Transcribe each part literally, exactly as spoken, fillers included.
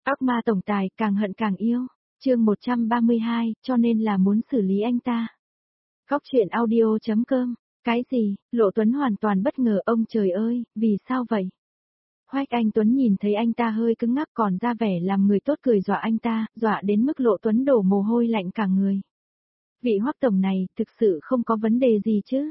Ác ma tổng tài càng hận càng yêu. Chương một trăm ba mươi hai, cho nên là muốn xử lý anh ta. Góc truyện audio chấm com. Cái gì? Lộ Tuấn hoàn toàn bất ngờ, ông trời ơi, vì sao vậy? Hoắc Anh Tuấn nhìn thấy anh ta hơi cứng ngắc còn ra vẻ làm người tốt cười dọa anh ta, dọa đến mức Lộ Tuấn đổ mồ hôi lạnh cả người. Vị Hoắc tổng này thực sự không có vấn đề gì chứ?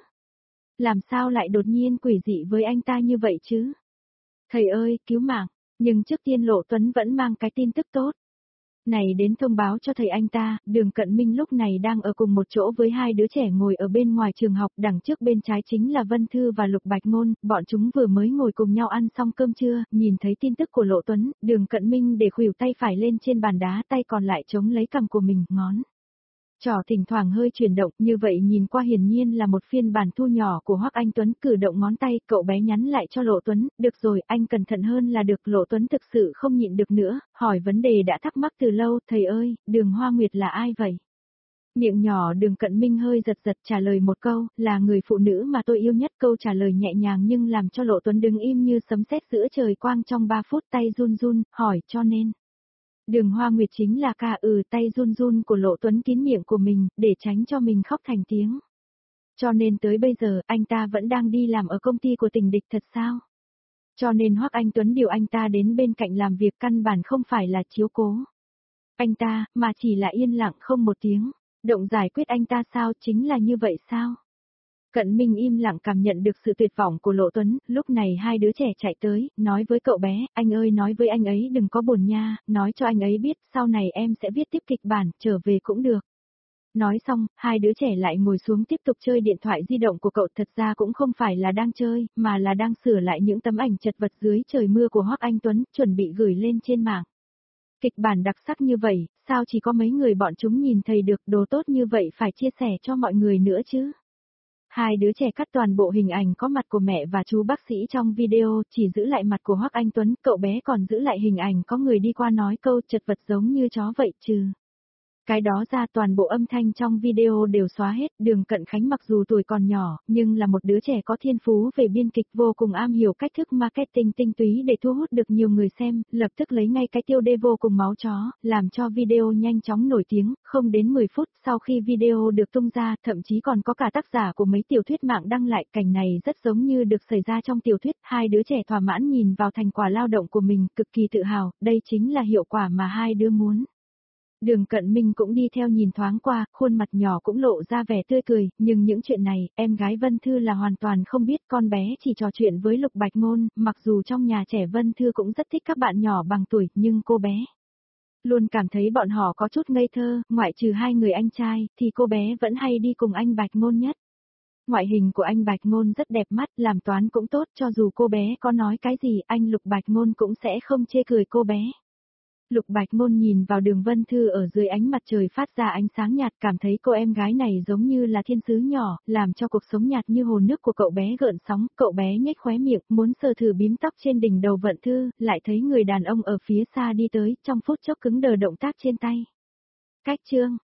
Làm sao lại đột nhiên quỷ dị với anh ta như vậy chứ? Thầy ơi, cứu mạng! Nhưng trước tiên Lộ Tuấn vẫn mang cái tin tức tốt. Này đến thông báo cho thầy anh ta, Đường Cận Minh lúc này đang ở cùng một chỗ với hai đứa trẻ ngồi ở bên ngoài trường học, đằng trước bên trái chính là Vân Thư và Lục Bạch Ngôn, bọn chúng vừa mới ngồi cùng nhau ăn xong cơm trưa, nhìn thấy tin tức của Lộ Tuấn, Đường Cận Minh để khuỷu tay phải lên trên bàn đá, tay còn lại chống lấy cằm của mình, ngón trỏ thỉnh thoảng hơi chuyển động, như vậy nhìn qua hiển nhiên là một phiên bản thu nhỏ của Hoắc Anh Tuấn, cử động ngón tay, cậu bé nhắn lại cho Lộ Tuấn, được rồi, anh cẩn thận hơn là được. Lộ Tuấn thực sự không nhịn được nữa, hỏi vấn đề đã thắc mắc từ lâu, thầy ơi, Đường Hoa Nguyệt là ai vậy? Miệng nhỏ Đường Cận Minh hơi giật giật trả lời một câu, là người phụ nữ mà tôi yêu nhất. Câu trả lời nhẹ nhàng nhưng làm cho Lộ Tuấn đứng im như sấm sét giữa trời quang trong ba phút, tay run run, hỏi cho nên. Đường Hoa Nguyệt chính là ca ừ tay run run của Lộ Tuấn kín miệng của mình, để tránh cho mình khóc thành tiếng. Cho nên tới bây giờ, anh ta vẫn đang đi làm ở công ty của tình địch thật sao? Cho nên Hoắc Anh Tuấn điều anh ta đến bên cạnh làm việc căn bản không phải là chiếu cố anh ta, mà chỉ là yên lặng không một tiếng. Động giải quyết anh ta sao, chính là như vậy sao? Cận Minh im lặng cảm nhận được sự tuyệt vọng của Lộ Tuấn, lúc này hai đứa trẻ chạy tới, nói với cậu bé, anh ơi nói với anh ấy đừng có buồn nha, nói cho anh ấy biết, sau này em sẽ viết tiếp kịch bản, trở về cũng được. Nói xong, hai đứa trẻ lại ngồi xuống tiếp tục chơi điện thoại di động của cậu, thật ra cũng không phải là đang chơi, mà là đang sửa lại những tấm ảnh chật vật dưới trời mưa của Hoắc Anh Tuấn, chuẩn bị gửi lên trên mạng. Kịch bản đặc sắc như vậy, sao chỉ có mấy người bọn chúng nhìn thấy được, đồ tốt như vậy phải chia sẻ cho mọi người nữa chứ. Hai đứa trẻ cắt toàn bộ hình ảnh có mặt của mẹ và chú bác sĩ trong video, chỉ giữ lại mặt của Hoắc Anh Tuấn, cậu bé còn giữ lại hình ảnh có người đi qua nói câu chật vật giống như chó vậy trừ. Cái đó ra toàn bộ âm thanh trong video đều xóa hết. Đường Cận Khánh mặc dù tuổi còn nhỏ, nhưng là một đứa trẻ có thiên phú về biên kịch, vô cùng am hiểu cách thức marketing tinh túy để thu hút được nhiều người xem, lập tức lấy ngay cái tiêu đề vô cùng máu chó, làm cho video nhanh chóng nổi tiếng. Không đến mười phút sau khi video được tung ra, thậm chí còn có cả tác giả của mấy tiểu thuyết mạng đăng lại. Cảnh này rất giống như được xảy ra trong tiểu thuyết. Hai đứa trẻ thỏa mãn nhìn vào thành quả lao động của mình, cực kỳ tự hào, đây chính là hiệu quả mà hai đứa muốn. Đường Cận Minh cũng đi theo nhìn thoáng qua, khuôn mặt nhỏ cũng lộ ra vẻ tươi cười, nhưng những chuyện này, em gái Vân Thư là hoàn toàn không biết. Con bé chỉ trò chuyện với Lục Bạch Ngôn, mặc dù trong nhà trẻ Vân Thư cũng rất thích các bạn nhỏ bằng tuổi, nhưng cô bé luôn cảm thấy bọn họ có chút ngây thơ, ngoại trừ hai người anh trai, thì cô bé vẫn hay đi cùng anh Bạch Ngôn nhất. Ngoại hình của anh Bạch Ngôn rất đẹp mắt, làm toán cũng tốt, cho dù cô bé có nói cái gì, anh Lục Bạch Ngôn cũng sẽ không chê cười cô bé. Lục Bạch Ngôn nhìn vào Đường Vân Thư ở dưới ánh mặt trời phát ra ánh sáng nhạt, cảm thấy cô em gái này giống như là thiên sứ nhỏ, làm cho cuộc sống nhạt như hồ nước của cậu bé gợn sóng. Cậu bé nhếch khóe miệng, muốn sờ thử bím tóc trên đỉnh đầu Vận Thư, lại thấy người đàn ông ở phía xa đi tới, trong phút chốc cứng đờ động tác trên tay. Cách chương